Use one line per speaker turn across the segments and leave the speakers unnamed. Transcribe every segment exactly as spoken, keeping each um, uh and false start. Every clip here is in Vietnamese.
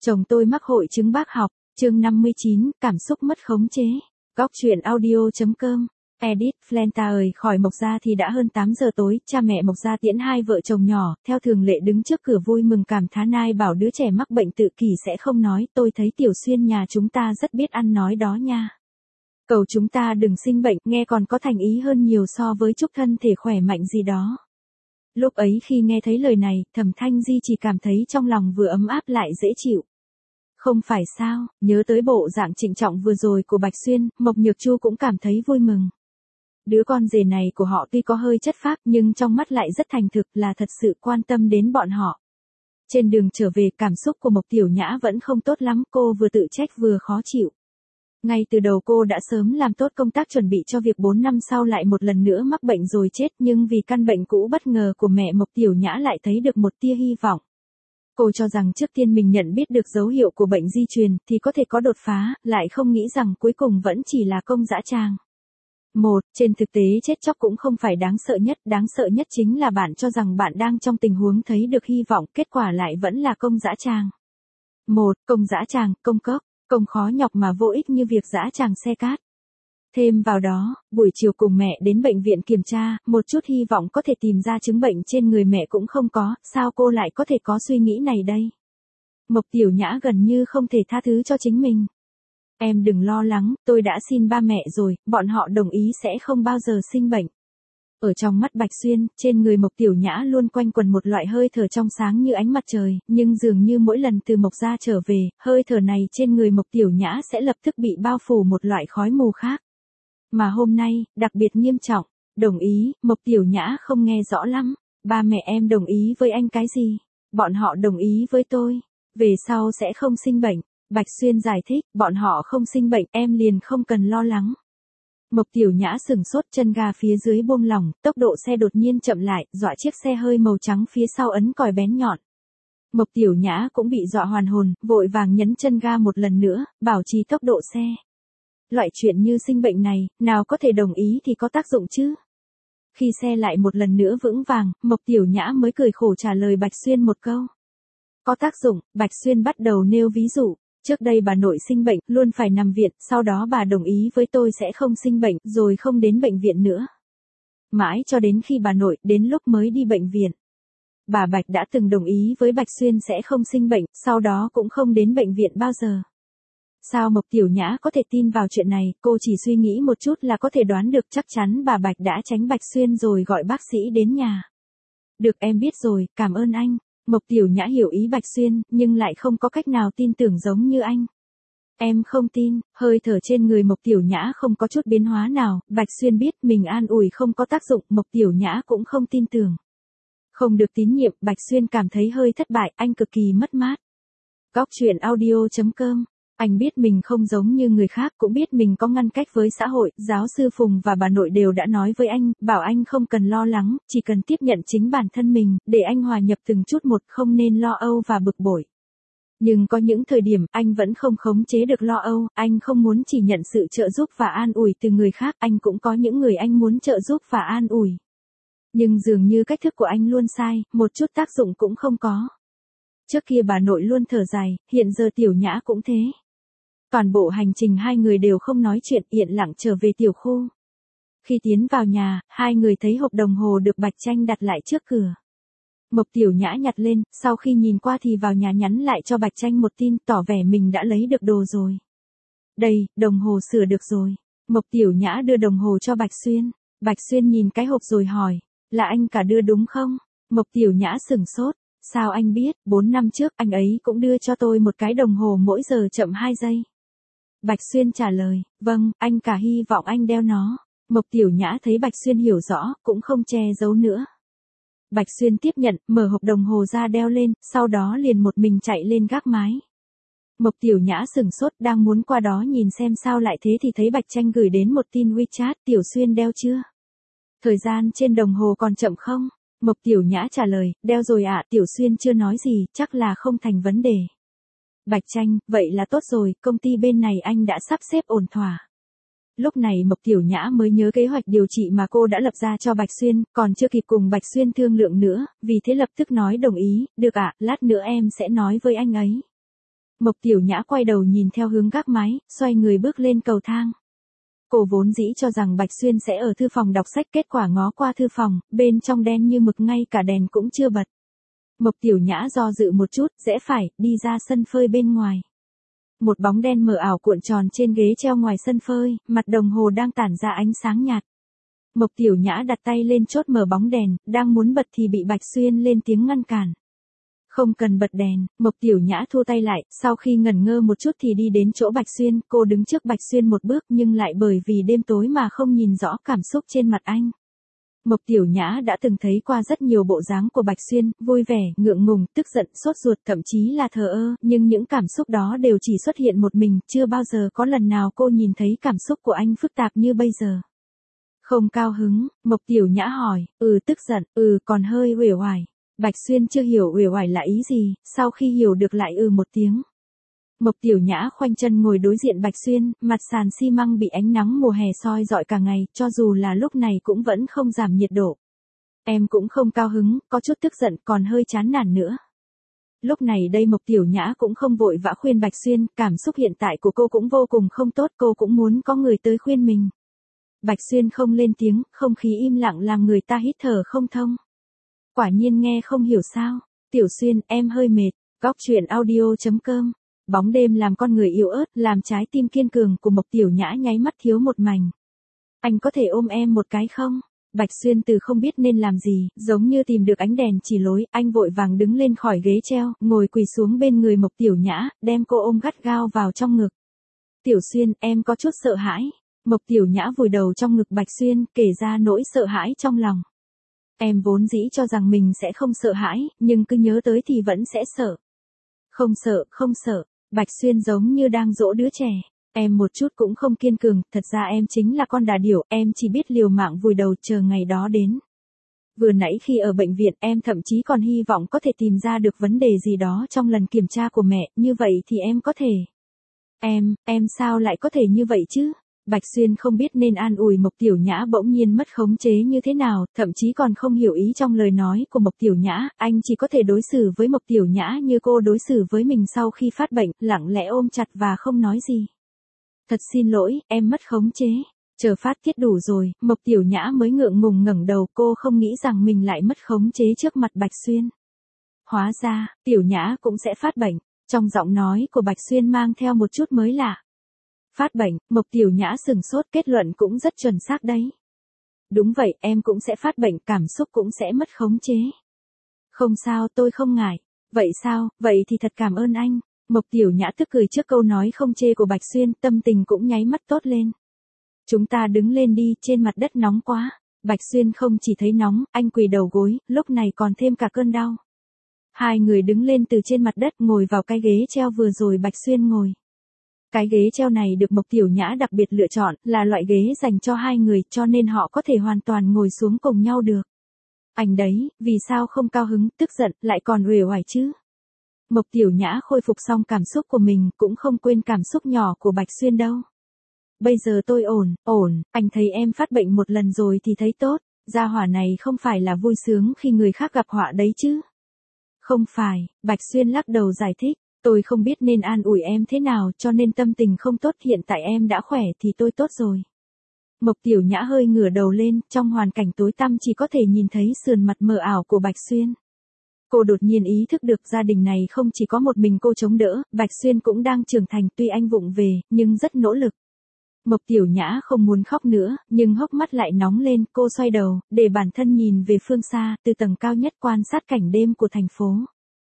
Chồng tôi mắc hội chứng bác học, chương năm mươi chín, cảm xúc mất khống chế. Góc truyện audio.com. Edit, Flanta ơi, khỏi Mộc Gia thì đã hơn tám giờ tối, cha mẹ Mộc Gia tiễn hai vợ chồng nhỏ, theo thường lệ đứng trước cửa vui mừng cảm thán ai bảo đứa trẻ mắc bệnh tự kỷ sẽ không nói, tôi thấy Tiểu Xuyên nhà chúng ta rất biết ăn nói đó nha. Cầu chúng ta đừng sinh bệnh, nghe còn có thành ý hơn nhiều so với chúc thân thể khỏe mạnh gì đó. Lúc ấy khi nghe thấy lời này, Thẩm Thanh Di chỉ cảm thấy trong lòng vừa ấm áp lại dễ chịu. Không phải sao, nhớ tới bộ dạng trịnh trọng vừa rồi của Bạch Xuyên, Mộc Nhược Chu cũng cảm thấy vui mừng. Đứa con rể này của họ tuy có hơi chất phác nhưng trong mắt lại rất thành thực, là thật sự quan tâm đến bọn họ. Trên đường trở về, cảm xúc của Mộc Tiểu Nhã vẫn không tốt lắm, cô vừa tự trách vừa khó chịu. Ngay từ đầu cô đã sớm làm tốt công tác chuẩn bị cho việc bốn năm sau lại một lần nữa mắc bệnh rồi chết, nhưng vì căn bệnh cũ bất ngờ của mẹ Mộc Tiểu Nhã lại thấy được một tia hy vọng. Cô cho rằng trước tiên mình nhận biết được dấu hiệu của bệnh di truyền thì có thể có đột phá, lại không nghĩ rằng cuối cùng vẫn chỉ là công dã tràng. Một, trên thực tế chết chóc cũng không phải đáng sợ nhất, đáng sợ nhất chính là bạn cho rằng bạn đang trong tình huống thấy được hy vọng, kết quả lại vẫn là công dã tràng. Một, công dã tràng, công cốc, công khó nhọc mà vô ích như việc dã tràng xe cát. Thêm vào đó, buổi chiều cùng mẹ đến bệnh viện kiểm tra, một chút hy vọng có thể tìm ra chứng bệnh trên người mẹ cũng không có, sao cô lại có thể có suy nghĩ này đây? Mộc Tiểu Nhã gần như không thể tha thứ cho chính mình. Em đừng lo lắng, tôi đã xin ba mẹ rồi, bọn họ đồng ý sẽ không bao giờ sinh bệnh. Ở trong mắt Bạch Xuyên, trên người Mộc Tiểu Nhã luôn quanh quẩn một loại hơi thở trong sáng như ánh mặt trời, nhưng dường như mỗi lần từ Mộc Gia trở về, hơi thở này trên người Mộc Tiểu Nhã sẽ lập tức bị bao phủ một loại khói mù khác. Mà hôm nay, đặc biệt nghiêm trọng, đồng ý, Mộc Tiểu Nhã không nghe rõ lắm, ba mẹ em đồng ý với anh cái gì? Bọn họ đồng ý với tôi, về sau sẽ không sinh bệnh. Bạch Xuyên giải thích, bọn họ không sinh bệnh, em liền không cần lo lắng. Mộc Tiểu Nhã sừng sốt, chân ga phía dưới buông lỏng, tốc độ xe đột nhiên chậm lại, dọa chiếc xe hơi màu trắng phía sau ấn còi bén nhọn. Mộc Tiểu Nhã cũng bị dọa hoàn hồn, vội vàng nhấn chân ga một lần nữa, bảo trì tốc độ xe. Loại chuyện như sinh bệnh này, nào có thể đồng ý thì có tác dụng chứ? Khi xe lại một lần nữa vững vàng, Mộc Tiểu Nhã mới cười khổ trả lời Bạch Xuyên một câu. Có tác dụng, Bạch Xuyên bắt đầu nêu ví dụ. Trước đây bà nội sinh bệnh, luôn phải nằm viện, sau đó bà đồng ý với tôi sẽ không sinh bệnh, rồi không đến bệnh viện nữa. Mãi cho đến khi bà nội, đến lúc mới đi bệnh viện. Bà Bạch đã từng đồng ý với Bạch Xuyên sẽ không sinh bệnh, sau đó cũng không đến bệnh viện bao giờ. Sao Mộc Tiểu Nhã có thể tin vào chuyện này, cô chỉ suy nghĩ một chút là có thể đoán được chắc chắn bà Bạch đã tránh Bạch Xuyên rồi gọi bác sĩ đến nhà. Được, em biết rồi, cảm ơn anh. Mộc Tiểu Nhã hiểu ý Bạch Xuyên, nhưng lại không có cách nào tin tưởng giống như anh. Em không tin, hơi thở trên người Mộc Tiểu Nhã không có chút biến hóa nào, Bạch Xuyên biết mình an ủi không có tác dụng, Mộc Tiểu Nhã cũng không tin tưởng. Không được tín nhiệm, Bạch Xuyên cảm thấy hơi thất bại, anh cực kỳ mất mát. Góc truyện audio.com. Anh biết mình không giống như người khác, cũng biết mình có ngăn cách với xã hội, giáo sư Phùng và bà nội đều đã nói với anh, bảo anh không cần lo lắng, chỉ cần tiếp nhận chính bản thân mình, để anh hòa nhập từng chút một, không nên lo âu và bực bội. Nhưng có những thời điểm, anh vẫn không khống chế được lo âu, anh không muốn chỉ nhận sự trợ giúp và an ủi từ người khác, anh cũng có những người anh muốn trợ giúp và an ủi. Nhưng dường như cách thức của anh luôn sai, một chút tác dụng cũng không có. Trước kia bà nội luôn thở dài, hiện giờ Tiểu Nhã cũng thế. Toàn bộ hành trình hai người đều không nói chuyện, yên lặng trở về tiểu khu. Khi tiến vào nhà, hai người thấy hộp đồng hồ được Bạch Tranh đặt lại trước cửa. Mộc Tiểu Nhã nhặt lên, sau khi nhìn qua thì vào nhà nhắn lại cho Bạch Tranh một tin, tỏ vẻ mình đã lấy được đồ rồi. Đây, đồng hồ sửa được rồi. Mộc Tiểu Nhã đưa đồng hồ cho Bạch Xuyên. Bạch Xuyên nhìn cái hộp rồi hỏi, là anh cả đưa đúng không? Mộc Tiểu Nhã sừng sốt. Sao anh biết, bốn năm trước anh ấy cũng đưa cho tôi một cái đồng hồ mỗi giờ chậm hai giây. Bạch Xuyên trả lời, vâng, anh cả hy vọng anh đeo nó. Mộc Tiểu Nhã thấy Bạch Xuyên hiểu rõ, cũng không che giấu nữa. Bạch Xuyên tiếp nhận, mở hộp đồng hồ ra đeo lên, sau đó liền một mình chạy lên gác mái. Mộc Tiểu Nhã sừng sốt, đang muốn qua đó nhìn xem sao lại thế thì thấy Bạch Tranh gửi đến một tin WeChat, Tiểu Xuyên đeo chưa? Thời gian trên đồng hồ còn chậm không? Mộc Tiểu Nhã trả lời, đeo rồi ạ, Tiểu Xuyên chưa nói gì, chắc là không thành vấn đề. Bạch Tranh, vậy là tốt rồi, công ty bên này anh đã sắp xếp ổn thỏa. Lúc này Mộc Tiểu Nhã mới nhớ kế hoạch điều trị mà cô đã lập ra cho Bạch Xuyên, còn chưa kịp cùng Bạch Xuyên thương lượng nữa, vì thế lập tức nói đồng ý, được ạ, lát nữa em sẽ nói với anh ấy. Mộc Tiểu Nhã quay đầu nhìn theo hướng gác mái, xoay người bước lên cầu thang. Cô vốn dĩ cho rằng Bạch Xuyên sẽ ở thư phòng đọc sách, kết quả ngó qua thư phòng, bên trong đen như mực, ngay cả đèn cũng chưa bật. Mộc Tiểu Nhã do dự một chút, rẽ phải, đi ra sân phơi bên ngoài. Một bóng đen mờ ảo cuộn tròn trên ghế treo ngoài sân phơi, mặt đồng hồ đang tản ra ánh sáng nhạt. Mộc Tiểu Nhã đặt tay lên chốt mở bóng đèn, đang muốn bật thì bị Bạch Xuyên lên tiếng ngăn cản. Không cần bật đèn, Mộc Tiểu Nhã thua tay lại, sau khi ngẩn ngơ một chút thì đi đến chỗ Bạch Xuyên, cô đứng trước Bạch Xuyên một bước nhưng lại bởi vì đêm tối mà không nhìn rõ cảm xúc trên mặt anh. Mộc Tiểu Nhã đã từng thấy qua rất nhiều bộ dáng của Bạch Xuyên, vui vẻ, ngượng ngùng, tức giận, sốt ruột, thậm chí là thờ ơ, nhưng những cảm xúc đó đều chỉ xuất hiện một mình, chưa bao giờ có lần nào cô nhìn thấy cảm xúc của anh phức tạp như bây giờ. Không cao hứng, Mộc Tiểu Nhã hỏi, ừ tức giận, ừ còn hơi uể oải. Bạch Xuyên chưa hiểu uể oải là ý gì, sau khi hiểu được lại ừ một tiếng. Mộc Tiểu Nhã khoanh chân ngồi đối diện Bạch Xuyên, mặt sàn xi măng bị ánh nắng mùa hè soi rọi cả ngày, cho dù là lúc này cũng vẫn không giảm nhiệt độ. Em cũng không cao hứng, có chút tức giận, còn hơi chán nản nữa. Lúc này đây Mộc Tiểu Nhã cũng không vội vã khuyên Bạch Xuyên, cảm xúc hiện tại của cô cũng vô cùng không tốt, cô cũng muốn có người tới khuyên mình. Bạch Xuyên không lên tiếng, không khí im lặng làm người ta hít thở không thông. Quả nhiên nghe không hiểu sao. Tiểu Xuyên, em hơi mệt. Góc truyện audio chấm com. Bóng đêm làm con người yếu ớt, làm trái tim kiên cường của Mộc Tiểu Nhã nháy mắt thiếu một mảnh. Anh có thể ôm em một cái không? Bạch Xuyên từ không biết nên làm gì, giống như tìm được ánh đèn chỉ lối, anh vội vàng đứng lên khỏi ghế treo, ngồi quỳ xuống bên người Mộc Tiểu Nhã, đem cô ôm gắt gao vào trong ngực. Tiểu Xuyên, em có chút sợ hãi. Mộc Tiểu Nhã vùi đầu trong ngực Bạch Xuyên, kể ra nỗi sợ hãi trong lòng. Em vốn dĩ cho rằng mình sẽ không sợ hãi, nhưng cứ nhớ tới thì vẫn sẽ sợ. Không sợ, không sợ. Bạch Xuyên giống như đang dỗ đứa trẻ. Em một chút cũng không kiên cường, thật ra em chính là con đà điểu, em chỉ biết liều mạng vùi đầu chờ ngày đó đến. Vừa nãy khi ở bệnh viện em thậm chí còn hy vọng có thể tìm ra được vấn đề gì đó trong lần kiểm tra của mẹ, như vậy thì em có thể. Em, em sao lại có thể như vậy chứ? Bạch Xuyên không biết nên an ủi Mộc Tiểu Nhã bỗng nhiên mất khống chế như thế nào, thậm chí còn không hiểu ý trong lời nói của Mộc Tiểu Nhã, anh chỉ có thể đối xử với Mộc Tiểu Nhã như cô đối xử với mình sau khi phát bệnh, lặng lẽ ôm chặt và không nói gì. Thật xin lỗi, em mất khống chế. Chờ phát tiết đủ rồi, Mộc Tiểu Nhã mới ngượng ngùng ngẩng đầu, cô không nghĩ rằng mình lại mất khống chế trước mặt Bạch Xuyên. Hóa ra, Tiểu Nhã cũng sẽ phát bệnh. Trong giọng nói của Bạch Xuyên mang theo một chút mới lạ. Phát bệnh, Mộc Tiểu Nhã sừng sốt, kết luận cũng rất chuẩn xác đấy. Đúng vậy, em cũng sẽ phát bệnh, cảm xúc cũng sẽ mất khống chế. Không sao, tôi không ngại. Vậy sao, vậy thì thật cảm ơn anh. Mộc Tiểu Nhã tức cười trước câu nói không chê của Bạch Xuyên, tâm tình cũng nháy mắt tốt lên. Chúng ta đứng lên đi, trên mặt đất nóng quá. Bạch Xuyên không chỉ thấy nóng, anh quỳ đầu gối, lúc này còn thêm cả cơn đau. Hai người đứng lên từ trên mặt đất, ngồi vào cái ghế treo vừa rồi Bạch Xuyên ngồi. Cái ghế treo này được Mộc Tiểu Nhã đặc biệt lựa chọn, là loại ghế dành cho hai người, cho nên họ có thể hoàn toàn ngồi xuống cùng nhau được. Anh đấy, vì sao không cao hứng, tức giận, lại còn uể oải chứ? Mộc Tiểu Nhã khôi phục xong cảm xúc của mình, cũng không quên cảm xúc nhỏ của Bạch Xuyên đâu. Bây giờ tôi ổn, ổn, anh thấy em phát bệnh một lần rồi thì thấy tốt, gia hỏa này không phải là vui sướng khi người khác gặp họa đấy chứ? Không phải, Bạch Xuyên lắc đầu giải thích. Tôi không biết nên an ủi em thế nào, cho nên tâm tình không tốt, hiện tại em đã khỏe thì tôi tốt rồi. Mộc Tiểu Nhã hơi ngửa đầu lên, trong hoàn cảnh tối tăm chỉ có thể nhìn thấy sườn mặt mờ ảo của Bạch Xuyên. Cô đột nhiên ý thức được gia đình này không chỉ có một mình cô chống đỡ, Bạch Xuyên cũng đang trưởng thành, tuy anh vụng về, nhưng rất nỗ lực. Mộc Tiểu Nhã không muốn khóc nữa, nhưng hốc mắt lại nóng lên, cô xoay đầu, để bản thân nhìn về phương xa, từ tầng cao nhất quan sát cảnh đêm của thành phố.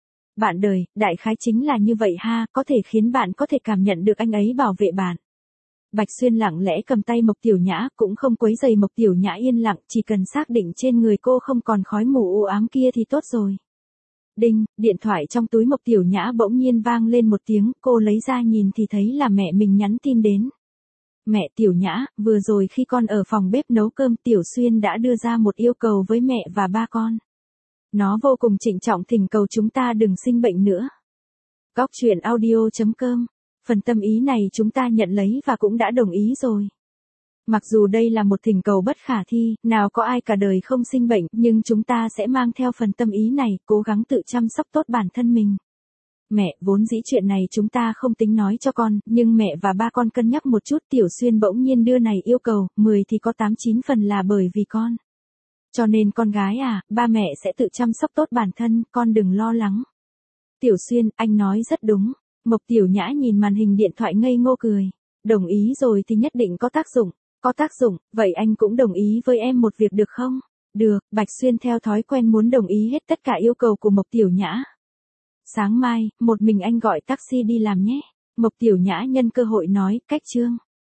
Bạn đời, đại khái chính là như vậy ha, có thể khiến bạn có thể cảm nhận được anh ấy bảo vệ bạn. Bạch Xuyên lặng lẽ cầm tay Mộc Tiểu Nhã, cũng không quấy rầy Mộc Tiểu Nhã yên lặng, chỉ cần xác định trên người cô không còn khói mù u ám kia thì tốt rồi. Đinh, điện thoại trong túi Mộc Tiểu Nhã bỗng nhiên vang lên một tiếng, cô lấy ra nhìn thì thấy là mẹ mình nhắn tin đến. Mẹ Tiểu Nhã, vừa rồi khi con ở phòng bếp nấu cơm, Tiểu Xuyên đã đưa ra một yêu cầu với mẹ và ba con. Nó vô cùng trịnh trọng thỉnh cầu chúng ta đừng sinh bệnh nữa. Góc truyện audio chấm com. Phần tâm ý này chúng ta nhận lấy và cũng đã đồng ý rồi. Mặc dù đây là một thỉnh cầu bất khả thi, nào có ai cả đời không sinh bệnh, nhưng chúng ta sẽ mang theo phần tâm ý này, cố gắng tự chăm sóc tốt bản thân mình. Mẹ, vốn dĩ chuyện này chúng ta không tính nói cho con, nhưng mẹ và ba con cân nhắc một chút. Tiểu Xuyên bỗng nhiên đưa này yêu cầu, mười thì có tám chín phần là bởi vì con. Cho nên con gái à, ba mẹ sẽ tự chăm sóc tốt bản thân, con đừng lo lắng. Tiểu Xuyên, anh nói rất đúng. Mộc Tiểu Nhã nhìn màn hình điện thoại ngây ngô cười. Đồng ý rồi thì nhất định có tác dụng. Có tác dụng, vậy anh cũng đồng ý với em một việc được không? Được, Bạch Xuyên theo thói quen muốn đồng ý hết tất cả yêu cầu của Mộc Tiểu Nhã. Sáng mai, một mình anh gọi taxi đi làm nhé. Mộc Tiểu Nhã nhân cơ hội nói, cách Trương.